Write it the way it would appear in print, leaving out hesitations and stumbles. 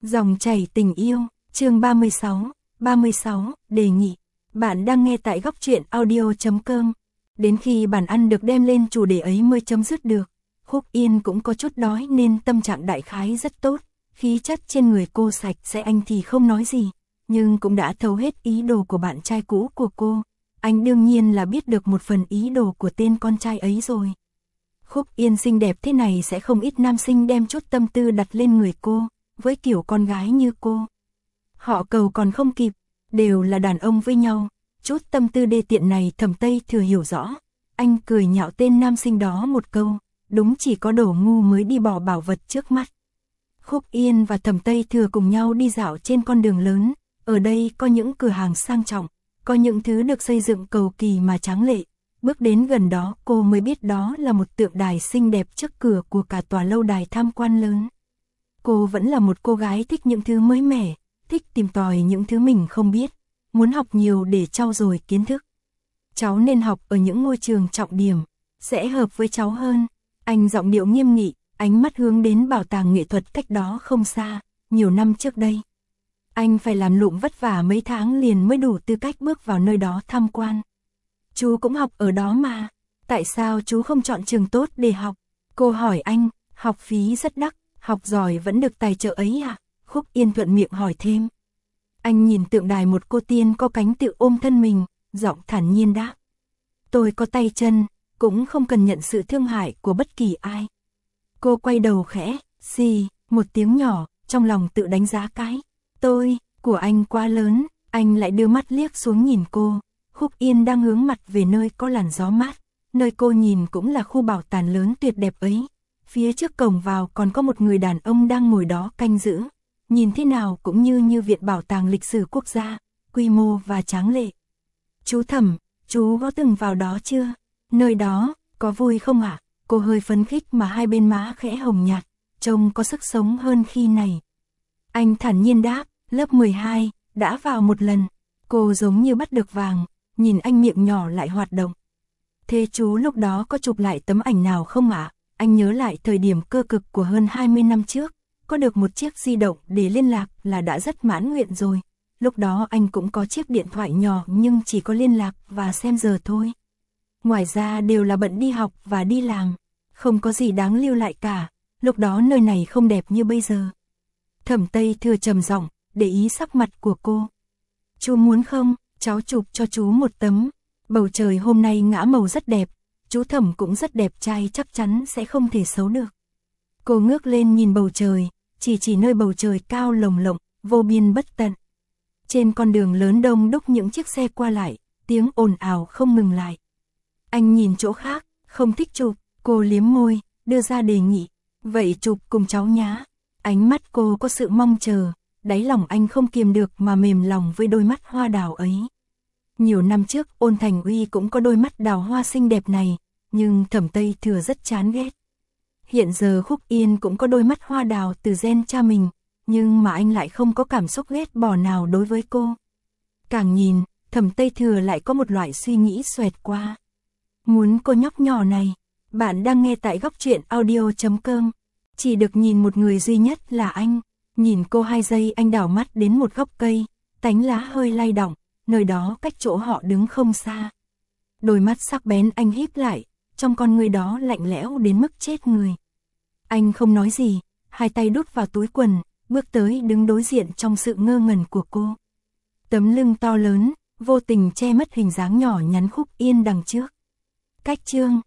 Dòng chảy tình yêu, chương 36, đề nghị. Bạn đang nghe tại góc truyện audio.com. Đến khi bàn ăn được đem lên chủ đề ấy mới chấm dứt được. Khúc Yên cũng có chút đói nên tâm trạng đại khái rất tốt. Khí chất trên người cô sạch sẽ, anh thì không nói gì, nhưng cũng đã thấu hết ý đồ của bạn trai cũ của cô. Anh đương nhiên là biết được một phần ý đồ của tên con trai ấy rồi. Khúc Yên xinh đẹp thế này sẽ không ít nam sinh đem chút tâm tư đặt lên người cô, với kiểu con gái như cô. Họ cầu còn không kịp, đều là đàn ông với nhau, chút tâm tư đê tiện này Thẩm Tây Thừa hiểu rõ. Anh cười nhạo tên nam sinh đó một câu, đúng chỉ có đồ ngu mới đi bỏ bảo vật trước mắt. Khúc Yên và Thẩm Tây Thừa cùng nhau đi dạo trên con đường lớn, ở đây có những cửa hàng sang trọng, có những thứ được xây dựng cầu kỳ mà tráng lệ. Bước đến gần đó cô mới biết đó là một tượng đài xinh đẹp trước cửa của cả tòa lâu đài tham quan lớn. Cô vẫn là một cô gái thích những thứ mới mẻ, thích tìm tòi những thứ mình không biết, muốn học nhiều để trau dồi kiến thức. Cháu nên học ở những ngôi trường trọng điểm, sẽ hợp với cháu hơn. Anh giọng điệu nghiêm nghị, ánh mắt hướng đến bảo tàng nghệ thuật cách đó không xa, nhiều năm trước đây. Anh phải làm lụng vất vả mấy tháng liền mới đủ tư cách bước vào nơi đó tham quan. Chú cũng học ở đó mà, tại sao chú không chọn trường tốt để học? Cô hỏi anh, học phí rất đắt, học giỏi vẫn được tài trợ ấy à? Khúc Yên thuận miệng hỏi thêm. Anh nhìn tượng đài một cô tiên có cánh tự ôm thân mình, giọng thản nhiên đáp. Tôi có tay chân, cũng không cần nhận sự thương hại của bất kỳ ai. Cô quay đầu khẽ, xì, một tiếng nhỏ, trong lòng tự đánh giá cái. Tôi, của anh quá lớn, anh lại đưa mắt liếc xuống nhìn cô. Khúc Yên đang hướng mặt về nơi có làn gió mát, nơi cô nhìn cũng là khu bảo tàng lớn tuyệt đẹp ấy. Phía trước cổng vào còn có một người đàn ông đang ngồi đó canh giữ, nhìn thế nào cũng như viện bảo tàng lịch sử quốc gia, quy mô và tráng lệ. Chú Thẩm, chú có từng vào đó chưa? Nơi đó, có vui không ạ? Cô hơi phấn khích mà hai bên má khẽ hồng nhạt, trông có sức sống hơn khi này. Anh thản nhiên đáp, lớp 12, đã vào một lần. Cô giống như bắt được vàng, nhìn anh miệng nhỏ lại hoạt động. Thế chú lúc đó có chụp lại tấm ảnh nào không ạ? Anh nhớ lại thời điểm cơ cực của hơn 20 năm trước, có được một chiếc di động để liên lạc là đã rất mãn nguyện rồi. Lúc đó anh cũng có chiếc điện thoại nhỏ nhưng chỉ có liên lạc và xem giờ thôi. Ngoài ra đều là bận đi học và đi làm, không có gì đáng lưu lại cả. Lúc đó nơi này không đẹp như bây giờ. Thẩm Tây Thừa trầm giọng, để ý sắc mặt của cô. Chú muốn không, cháu chụp cho chú một tấm. Bầu trời hôm nay ngã màu rất đẹp, chú Thẩm cũng rất đẹp trai, chắc chắn sẽ không thể xấu được. Cô ngước lên nhìn bầu trời, chỉ nơi bầu trời cao lồng lộng, vô biên bất tận. Trên con đường lớn đông đúc những chiếc xe qua lại, tiếng ồn ào không ngừng lại. Anh nhìn chỗ khác, không thích chụp, cô liếm môi, đưa ra đề nghị. Vậy chụp cùng cháu nhá. Ánh mắt cô có sự mong chờ, đáy lòng anh không kiềm được mà mềm lòng với đôi mắt hoa đào ấy. Nhiều năm trước Ôn Thành Uy cũng có đôi mắt đào hoa xinh đẹp này, nhưng Thẩm Tây Thừa rất chán ghét. Hiện giờ Khúc Yên cũng có đôi mắt hoa đào từ gen cha mình, nhưng mà anh lại không có cảm xúc ghét bỏ nào đối với cô. Càng nhìn, Thẩm Tây Thừa lại có một loại suy nghĩ xoẹt qua. Muốn cô nhóc nhỏ này. Bạn đang nghe tại góc truyện audio.com. Chỉ được nhìn một người duy nhất là anh. Nhìn cô 2 giây anh đảo mắt đến một gốc cây, tánh lá hơi lay động, nơi đó cách chỗ họ đứng không xa. Đôi mắt sắc bén anh híp lại, trong con người đó lạnh lẽo đến mức chết người. Anh không nói gì, hai tay đút vào túi quần, bước tới đứng đối diện trong sự ngơ ngẩn của cô. Tấm lưng to lớn, vô tình che mất hình dáng nhỏ nhắn Khúc Yên đằng trước. Cách chương